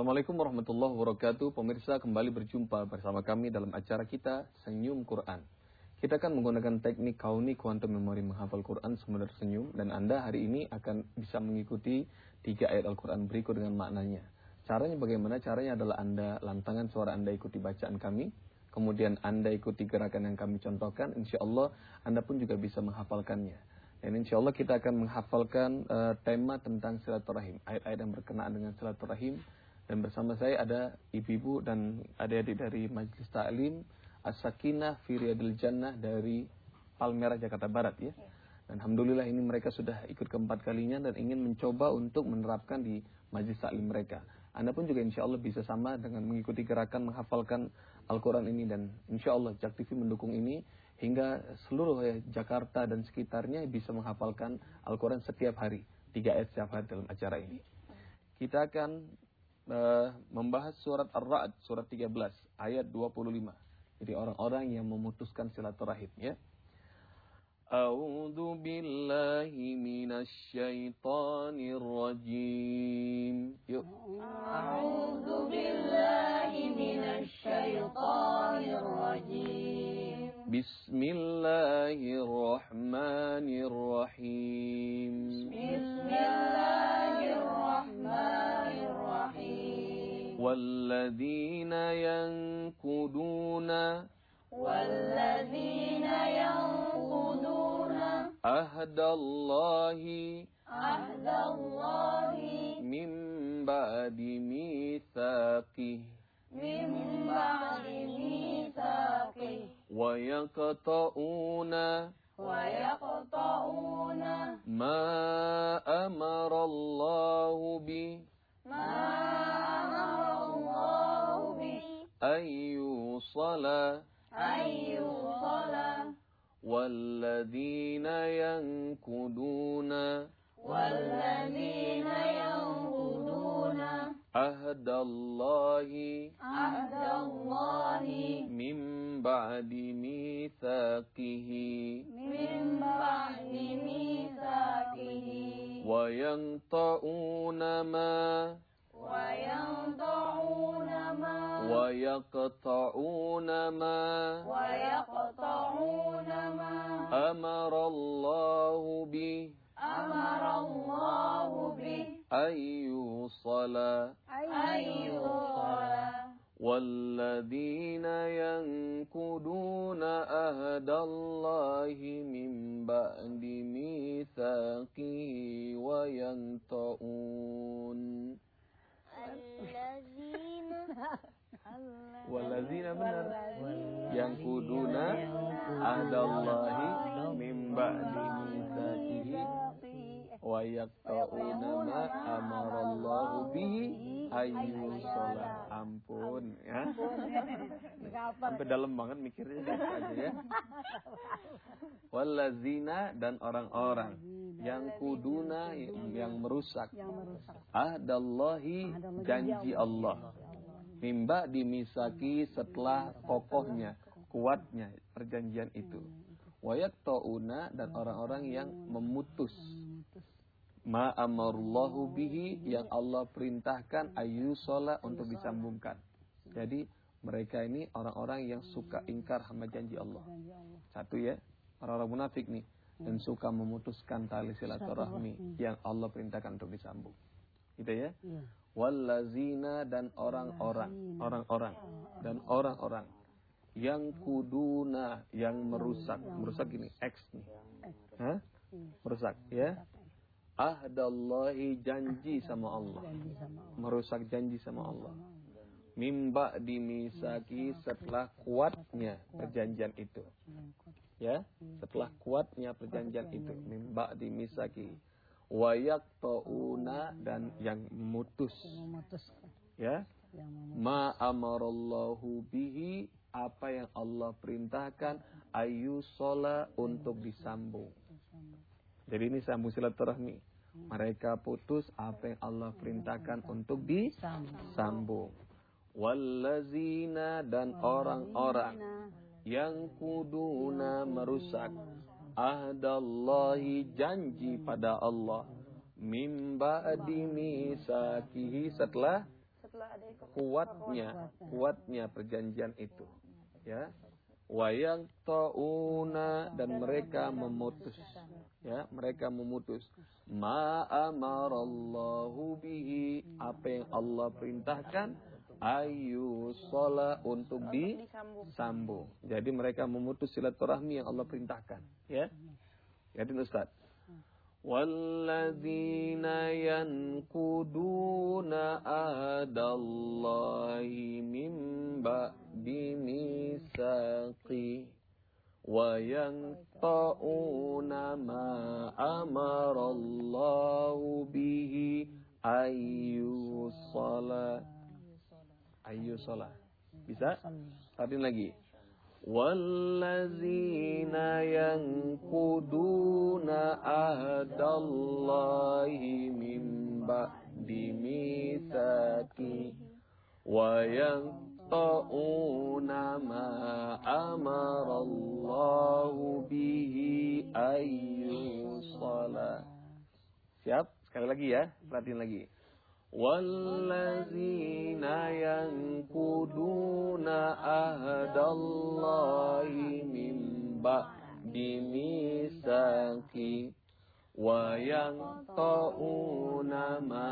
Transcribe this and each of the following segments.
Assalamualaikum warahmatullahi wabarakatuh. Pemirsa, kembali berjumpa bersama kami dalam acara kita Senyum Quran. Kita akan menggunakan teknik kauni quantum memory menghafal Quran sambil tersenyum, dan Anda hari ini akan bisa mengikuti 3 ayat Al-Quran berikut dengan maknanya. Caranya bagaimana? Caranya adalah Anda lantangkan suara Anda ikuti bacaan kami, kemudian Anda ikuti gerakan yang kami contohkan. Insya Allah Anda pun juga bisa menghafalkannya. Dan insya Allah kita akan menghafalkan tema tentang silaturahim, ayat-ayat yang berkenaan dengan silaturahim. Dan bersama saya ada ibu-ibu dan adik-adik dari Majelis Ta'lim As-Sakinah fi Riyadil Jannah dari Palmerah, Jakarta Barat ya. Dan alhamdulillah ini mereka sudah ikut keempat kalinya dan ingin mencoba untuk menerapkan di Majelis Ta'lim mereka. Anda pun juga insya Allah bisa sama dengan mengikuti gerakan menghafalkan Al-Quran ini, dan insya Allah Jak TV mendukung ini hingga seluruh Jakarta dan sekitarnya bisa menghafalkan Al-Quran setiap hari, 3 ayat setiap hari dalam acara ini. Kita akan membahas surat Ar-Ra'd, surat 13, ayat 25. Jadi orang-orang yang memutuskan silaturahim ya. A'udzu billahi minasy syaithanir rajim. Yuk. A'udzu billahi minasy syaithanir rajim. Bismillahirrahmanirrahim. Bismillahirrahmanirrahim. والذين ينقضون عهد الله من بعد ميثاقه ويقطعون ما أمر الله به أن يوصل والذين ينقضون عهد الله من بعد ميثاقه ويقطعون ما أمر الله به أن يوصل والذين ينقضون عهد الله من بعد ميثاقه ويقطعون Waladzina benar yang kuduna ahdallahi min ba'di mitsaqihi wa yaqta'una ma amarallahu bihi ayyusala. Ampun ya. Sampai dalam banget mikirnya aja ya. Waladzina, dan orang-orang yang kuduna, yang merusak ahdallahi, janji Allah, mimba dimisaki, setelah kokohnya, kuatnya perjanjian itu. Wayak ta'una, dan orang-orang yang memutus ma amarullahu bihi, yang Allah perintahkan ayyusala, untuk disambungkan. Jadi mereka ini orang-orang yang suka ingkar sama janji Allah. Satu ya, orang-orang munafik nih, dan suka memutuskan tali silaturahmi yang Allah perintahkan untuk disambung. Gitu ya. Wallazina, dan orang-orang yang kuduna, yang merusak ini X nih. Merusak ya. Ahdallahi, janji sama Allah. Merusak janji sama Allah. Mimba dimisaki, setelah kuatnya perjanjian itu. Ya, setelah kuatnya perjanjian itu, mimba dimisaki. Wayak ta'una, dan yang memutus. Ya, ma amarallahu bihi, apa yang Allah perintahkan, ayyusala, untuk disambung. Jadi ini sambung silaturahmi. Mereka putus apa yang Allah perintahkan untuk disambung. Wallazina, dan orang-orang yang kuduna, merusak ahdallahi, janji pada Allah, mim ba'di misakihi, setelah kuatnya perjanjian itu. Ya. Wayang ta'una, dan mereka memutus. Ya, mereka memutus. Ma amarallahu bihi, apa yang Allah perintahkan, ayu sholat, untuk disambung. Jadi mereka memutus silaturahmi yang Allah perintahkan. Ya. Jadi Ustaz. Walladzina yankuduna ahdallahi min ba'di misaqi wa yaqta'una ma amarallahu bihi ayyu salat. Bisa? Tadi lagi. Wallazina yankuduna ahdallahi min ba'di misaqi wa yaqta'una ma amarallahu bihi ayyu salat. Siap? Sekali lagi ya, perhatiin lagi. Wallazina yankuduna ahdallahi min ba'di misaqi wa yaqta'una ma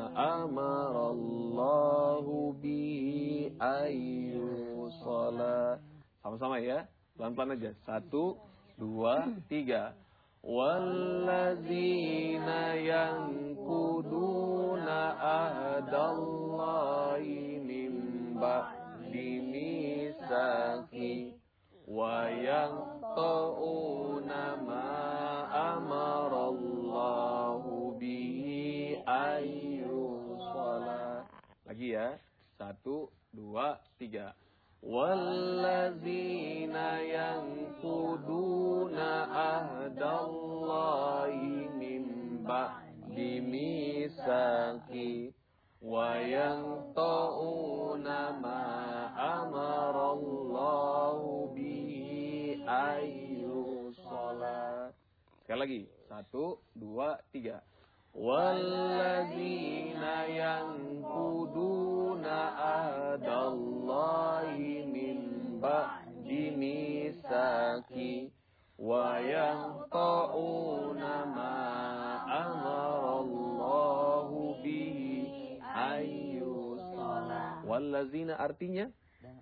amarallahu bihi ayyu salat. Sama-sama ya, pelan-pelan aja. 1, 2, 3. Walladzina yankuduna ahdallahi min ba'di misaqi wa yaqta'una ma amarallahu bihi ayyu salat. Lagi ya. 1, 2, 3. Walladzina yankuduna ahdallahi min ba'di misaqi wa yaqta'una ma amarallahu bihi ayyu salat. Sekali lagi. 1, 2, 3. Walladzina yankuduna ahdallahi min ba'di misaqi wa yaqta'una ma amarallahu bihi ayyu salat. Walladzina artinya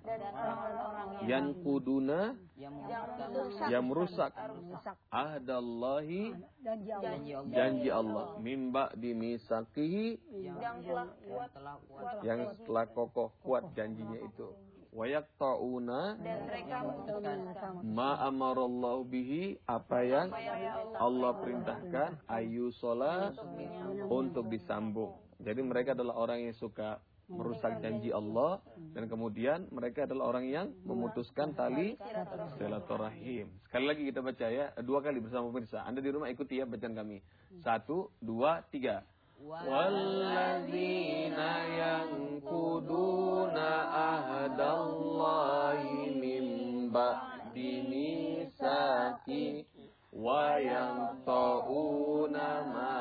yankuduna, yang merusak ahdallahi, janji Allah, min ba'di misaqihi, yang setelah kokoh kuat janjinya itu, wa yaqta'una, dan mereka ma amarallahu bihi, apa yang Allah perintahkan, ayu sholat, untuk disambung. Jadi mereka adalah orang yang suka merusak janji Allah, dan kemudian mereka adalah orang yang memutuskan tali silaturahim. Sekali lagi kita baca ya, 2 kali bersama pemirsa. Anda di rumah ikuti ya bacaan kami. 1, 2, 3. Walladzina yankuduna ahdallahi min ba'di misaqi wa yaqta'una ma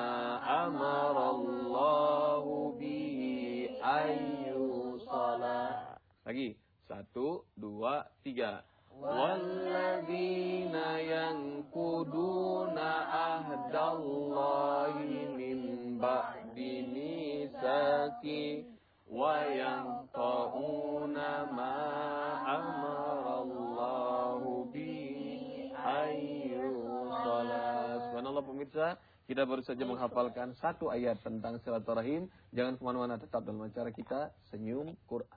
amarallahu bihi ayyu salat. Lagi. 1, 2, 3. Walladzina yankuduna ahdallahi min ba'di misaqi wa yaqta'una ma amarallahu bihi ayyu salat. Subhanallah pemirsa, kita baru saja menghafalkan 1 ayat tentang silaturahim. Jangan kemana-mana, tetap dalam acara kita Senyum Quran.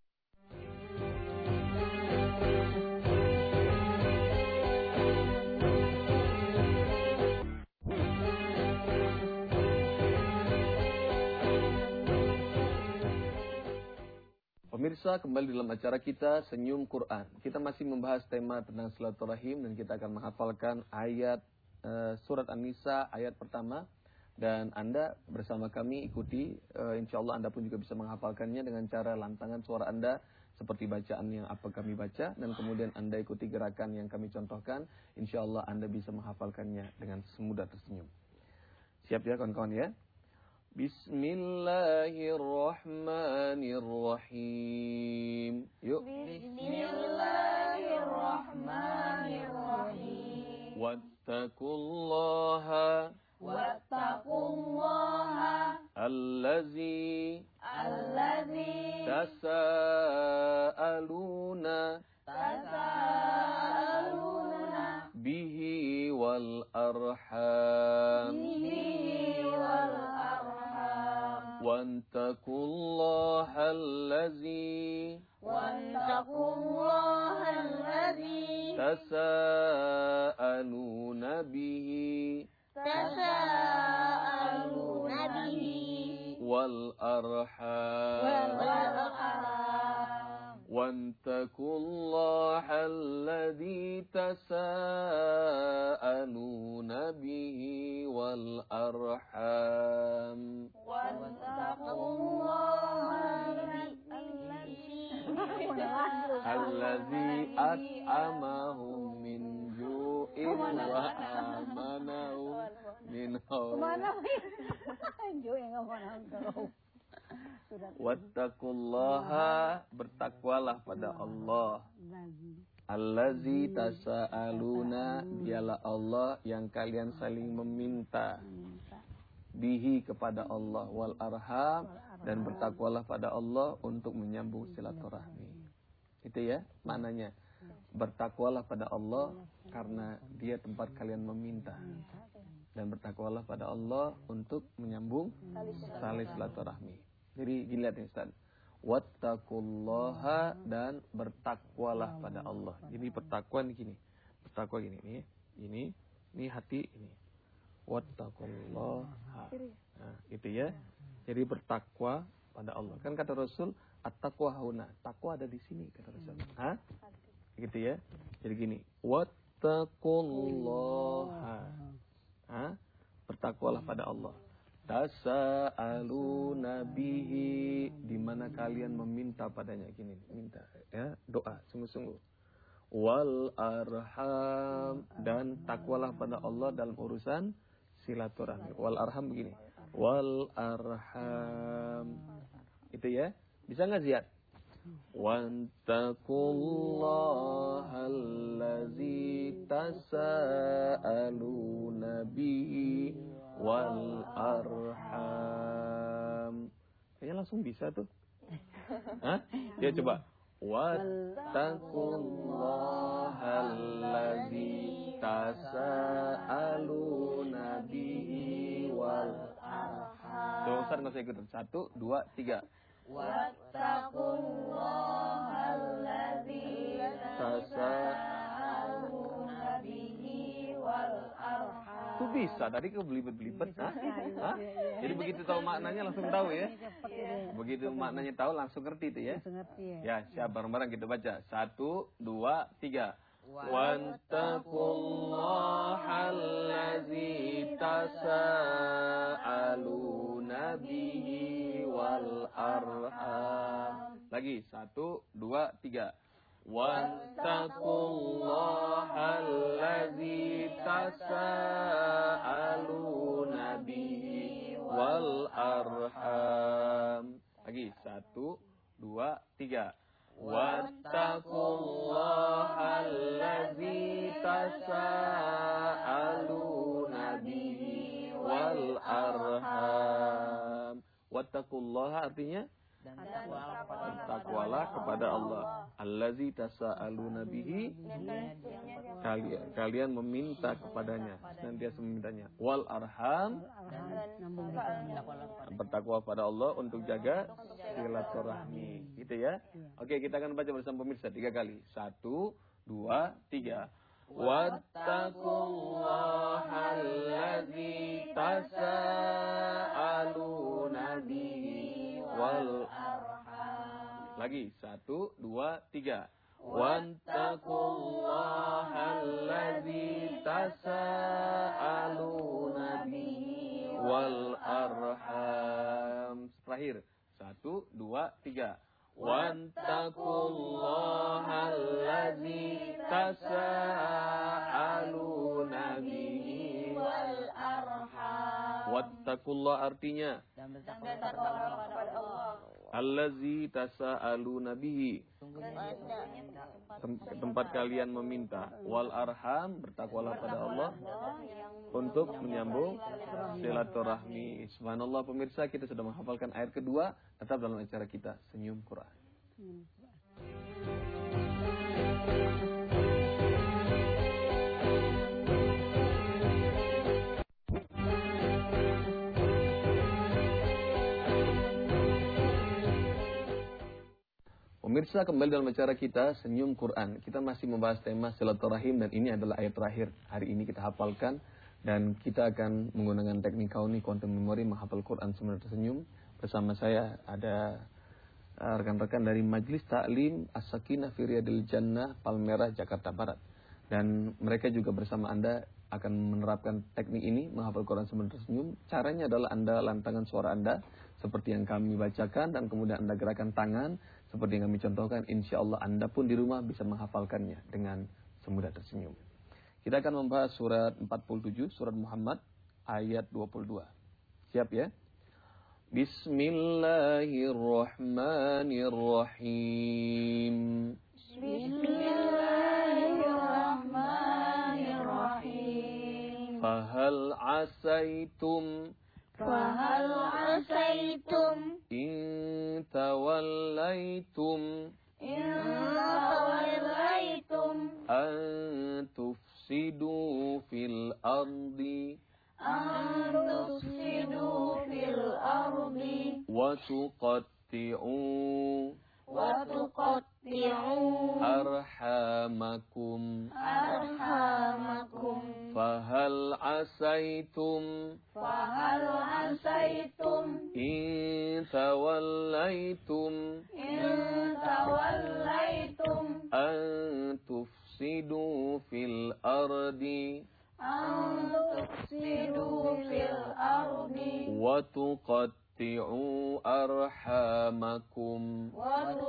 Pemirsa, kembali dalam acara kita Senyum Quran. Kita masih membahas tema tentang silaturahim dan kita akan menghafalkan ayat surat An-Nisa ayat pertama. Dan Anda bersama kami ikuti, insya Allah Anda pun juga bisa menghafalkannya dengan cara lantangan suara Anda seperti bacaan yang apa kami baca, dan kemudian Anda ikuti gerakan yang kami contohkan. Insya Allah Anda bisa menghafalkannya dengan semudah tersenyum. Siap ya kawan-kawan ya? Bismillahirrahmanirrahim. Yuk. Bismillahirrahmanirrahim. Wattaqullaha allazi tasaaluna bihi wal arham. Wattaqullaha allazi tasaaluna bihi wal arham. Wattaqullaha alladzi tasaaluna bihi wal arham. Alladzi at'amahum min ju'in wa amanahum min khawf. Wattaqullaha, bertakwalah pada Allah. Allazi tasaaluna, dialah Allah yang kalian saling meminta. Bihi, kepada Allah. Wal arham, dan bertakwalah pada Allah untuk menyambung silaturahmi. Itu ya maknanya. Bertakwalah pada Allah karena Dia tempat kalian meminta. Dan bertakwalah pada Allah untuk menyambung tali silaturahmi. Jadi gini lihat Ustaz. Wattaqullaha, dan bertakwalah pada Allah. Jadi bertakwa ini gini. Bertakwa gini nih. Ini hati ini. Wattaqullaha. Nah, gitu ya. Jadi bertakwa pada Allah. Kan kata Rasul, at-taqwa hauna. Takwa ada di sini kata Rasul. Hah? Gitu ya. Jadi gini, wattaqullaha. Hah? Bertakwalah pada Allah. Tasaaluna bihi, di mana kalian meminta padanya, gini, minta ya, doa sungguh-sungguh. Wal arham, dan takwalah pada Allah dalam urusan silaturahmi. Wal arham begini. Wal arham. Itu ya. Bisa enggak Ziyad? Wattaqullaha allazi tasaaluna bihi wal arham. Kayaknya langsung bisa tuh. Hah? Ya coba. Wattaqullaha allazi tasaaluna bihi wal arham. Tuh, Ustaz enggak usah ikutan. 1, 2, 3. Wattaqullaha allazi tasaaluna bihi wal arham. Itu bisa, tadi kebelibet-belibet. Hah? Jadi begitu tahu maknanya langsung tahu ya. Begitu maknanya tahu langsung ngerti itu ya. Ya, siap bareng-bareng kita baca. 1, 2, 3. Wattaqullaha allazi tasaaluna bihi wal arham. Lagi 1, 2, 3. Wattaqullaha allazi tasaaluna bihi wal arham. Lagi 1, 2, 3. Wattaqullaha allazi tasaaluna bihi wal arham. Wattaqullaha artinya bertakwalah kepada Allah. Allazi tasaaluna bihi, kalian meminta kepadanya, senantiasa memintanya. Wal arham, bertakwa pada Allah untuk jaga silaturahmi. Gitu ya. Oke, kita akan baca bersama pemirsa 3 kali. 1, 2, 3. Wattaqullaha allazi tasaaluna bihi wal arham. Lagi 1, 2, 3. Wattaqullaha allazi tasaaluna bihi wal arham. Terakhir 1, 2, 3. Wattaqullaha allazi tasaaluna bihi wal arham. Wattaqullah artinya Dan bertakwalah kepada Allah. allazi tasaaluna bihi, tempat kalian meminta. Wal arham, bertakwalah pada Allah untuk menyambung silaturahmi. Subhanallah pemirsa, kita sudah menghafalkan ayat kedua. Tetap dalam acara kita Senyum Quran. Pemirsa, kembali dalam acara kita Senyum Quran. Kita masih membahas tema silaturahim dan ini adalah ayat terakhir. Hari ini kita hafalkan dan kita akan menggunakan teknik kauni quantum memory menghafal Quran sambil tersenyum. Bersama saya ada rekan-rekan dari Majelis Ta'lim As-Sakinah fi Riyadil Jannah Palmerah Jakarta Barat. Dan mereka juga bersama Anda akan menerapkan teknik ini menghafal Quran sambil tersenyum. Caranya adalah Anda lantangkan suara Anda seperti yang kami bacakan dan kemudian Anda gerakan tangan seperti yang kami contohkan. Insya Allah Anda pun di rumah bisa menghafalkannya dengan semudah tersenyum. Kita akan membahas surat 47, surat Muhammad ayat 22. Siap ya? Bismillahirrahmanirrahim. Bismillahirrahmanirrahim. Fahal asaitum in tawallaitum an tufsidu fil ardi wa tuqatti'u arhamakum fahal asaitum in tawallaitum an tufsidu fil ardi wa tuqatti'u arhamakum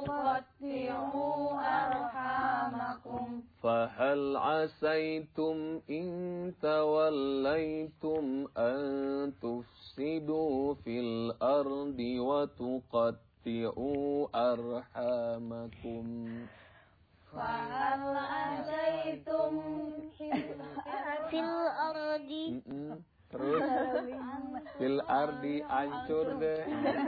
fahal asaitum in tawallaitum an tufsidu fil ardi wa tuqatti'u arhamakum. Fahal asaitum fil ardi. Terus fil ardi hancur deh.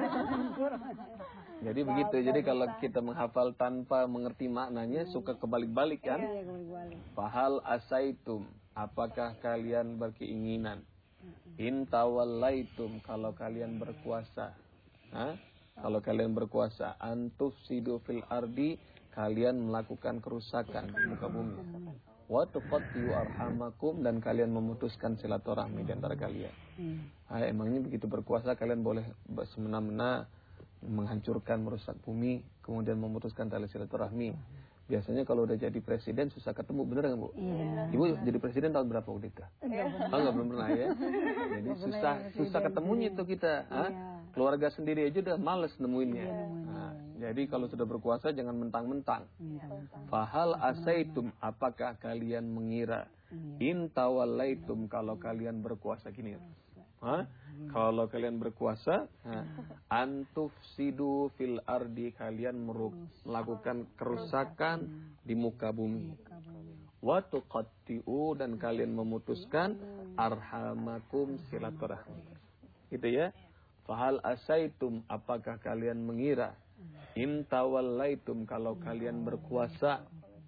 Jadi begitu. Jadi kalau kita menghafal tanpa mengerti maknanya suka kebalik-balik kan? Fahal asaitum, apakah kalian berkeinginan? In tawallaitum, kalau kalian berkuasa. Kalau kalian berkuasa, antufsidu fil ardi, kalian melakukan kerusakan di muka bumi. Wa tuqatti'u arhamakum, dan kalian memutuskan silaturahmi di antara kalian. Emangnya begitu berkuasa kalian boleh semena-mena menghancurkan, merusak bumi, kemudian memutuskan tali silaturahmi. Biasanya kalau udah jadi presiden susah ketemu, bener nggak Bu? Iya. Ibu jadi presiden tahun berapa waktu itu? Belum pernah ya. Jadi susah ketemunya itu kita. Keluarga sendiri aja udah males nemuinnya. Jadi kalau sudah berkuasa jangan mentang-mentang. Fahal asaitum, apakah kalian mengira? In tawallaitum, kalau kalian berkuasa gini. Kalau kalian berkuasa, antufsidu fil ardi, kalian melakukan kerusakan di muka bumi. Wa tuqatti'u, dan kalian memutuskan arhamakum, silaturahmi. Gitu ya. Fahal asaitum, apakah kalian mengira? In tawallaitum, kalau kalian berkuasa,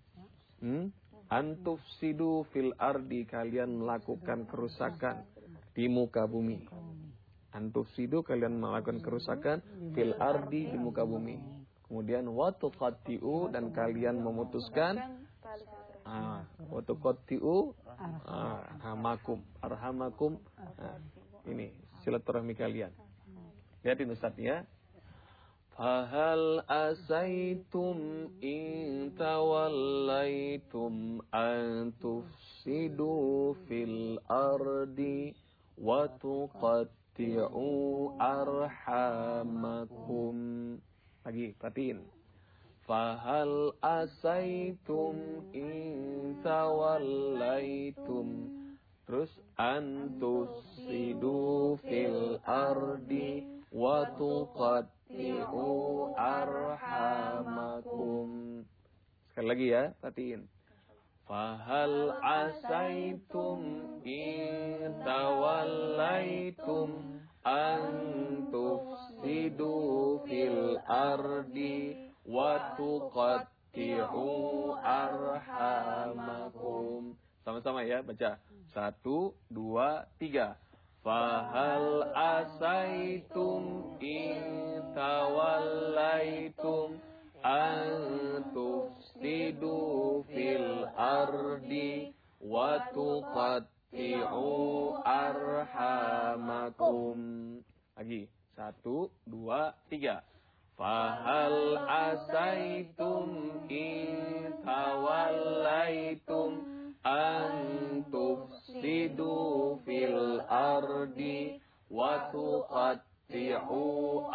antufsidu fil ardi, kalian melakukan kerusakan di muka bumi. Antufsidu, kalian melakukan kerusakan fil ardi, di muka bumi. Kemudian wa tuqatti'u, dan kalian memutuskan wa tuqatti'u arhamakum. Ini silaturahmi kalian. Lihatin Ustaz ya. Fahal asaitum in tawallaitum an tufsidu fil ardi wa tuqatti'u arhamakum. Lagi, perhatiin. Fahal asaitum in tawallaitum Terus antufsidu fil ardi wa tuqatti'u arhamakum. Sekali lagi ya, perhatiin. Fahal asaitum in tawallaitum an tufsidu fil ardi wa tuqatti'u arhamakum. Sama-sama ya, baca. 1, 2, 3. Fahal asaitum in tawallaitum an tufsidu fil ardi wa tuqatti'u arhamakum. Lagi. 1, 2, 3. Fahal asaitum in tawallaitum an tufsidu fil ardi wa tuqatti'u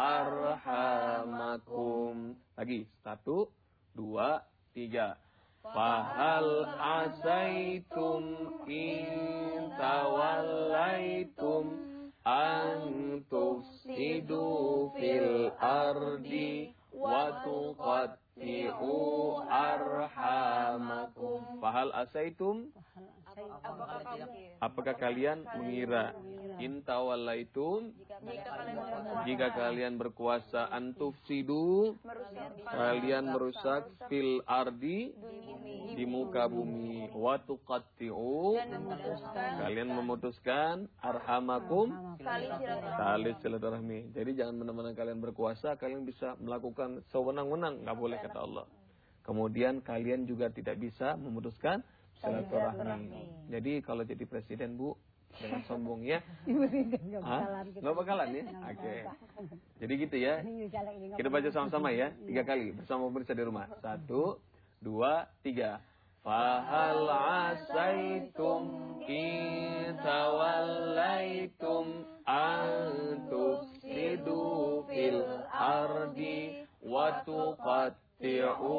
arhamakum. Lagi. 1, 2, 3. Fahal asaitum in tawallaitum an tufsidu fil ardi wa tuqatti'u arhamakum. Fahal asaitum, apakah kalian mengira, in tawallaitum, jika kalian berkuasa, antufsidu, kalian merusak, fil ardi, di muka bumi, wa tuqatti'u, kalian memutuskan, arhamakum, tali silaturahmi. Jadi jangan benar-benar kalian berkuasa, kalian bisa melakukan sewenang-wenang, nggak boleh kata Allah. Kemudian kalian juga tidak bisa memutuskan silaturahmi. Jadi kalau jadi presiden, Bu, jangan sombong ya. Nggak bakalan ya. Oke. Jadi gitu ya. Kita baca sama-sama ya, 3 kali bersama pemirsa di rumah. 1, 2, 3. Fahal asaitum in tawallaitum an tufsidu fil ardi wa tuqatti'u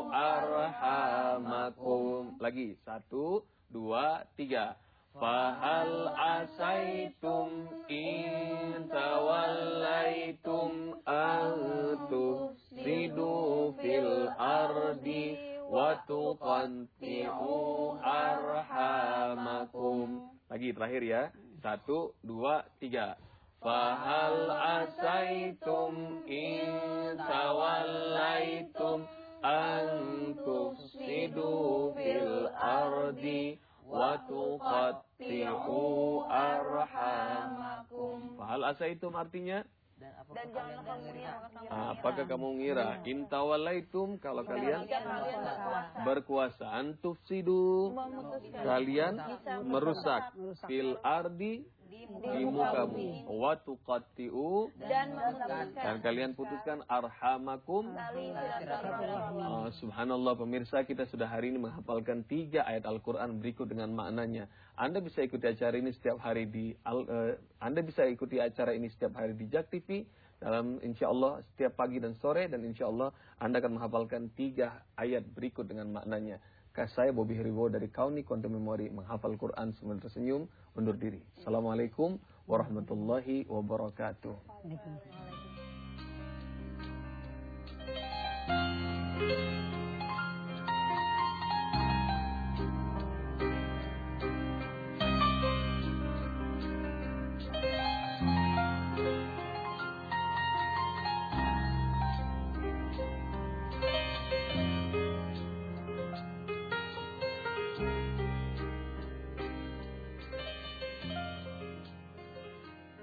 arhamakum. Lagi. 1, 2, 3. Fahal asaitum in tawallaitum an tufsidu fil ardi wa tuqatti'u arhamakum. Lagi terakhir ya. 1, 2, 3. Fahal asaitum in tawallaitum an tufsidu fil ardi wa tuqatti'u arhamakum. Fahal asaitum artinya? Dan janganlah kamu mengira. Apakah kamu mengira, in tawallaitum, kalau kalian berkuasa, antufsidu, kalian merusak, fil ardi, di muka bumi, wa tuqatti'u, dan kalian putuskan arhamakum. Subhanallah pemirsa, kita sudah hari ini menghafalkan 3 ayat Al-Quran berikut dengan maknanya. Anda bisa ikuti acara ini setiap hari di JAK TV dalam insyaallah setiap pagi dan sore, dan insyaallah Anda akan menghafalkan 3 ayat berikut dengan maknanya. Saya Bobby Heribo dari Kauni Quantum Memory menghafal Quran sambil tersenyum undur diri. Assalamualaikum warahmatullahi wabarakatuh. Waalaikumsalam.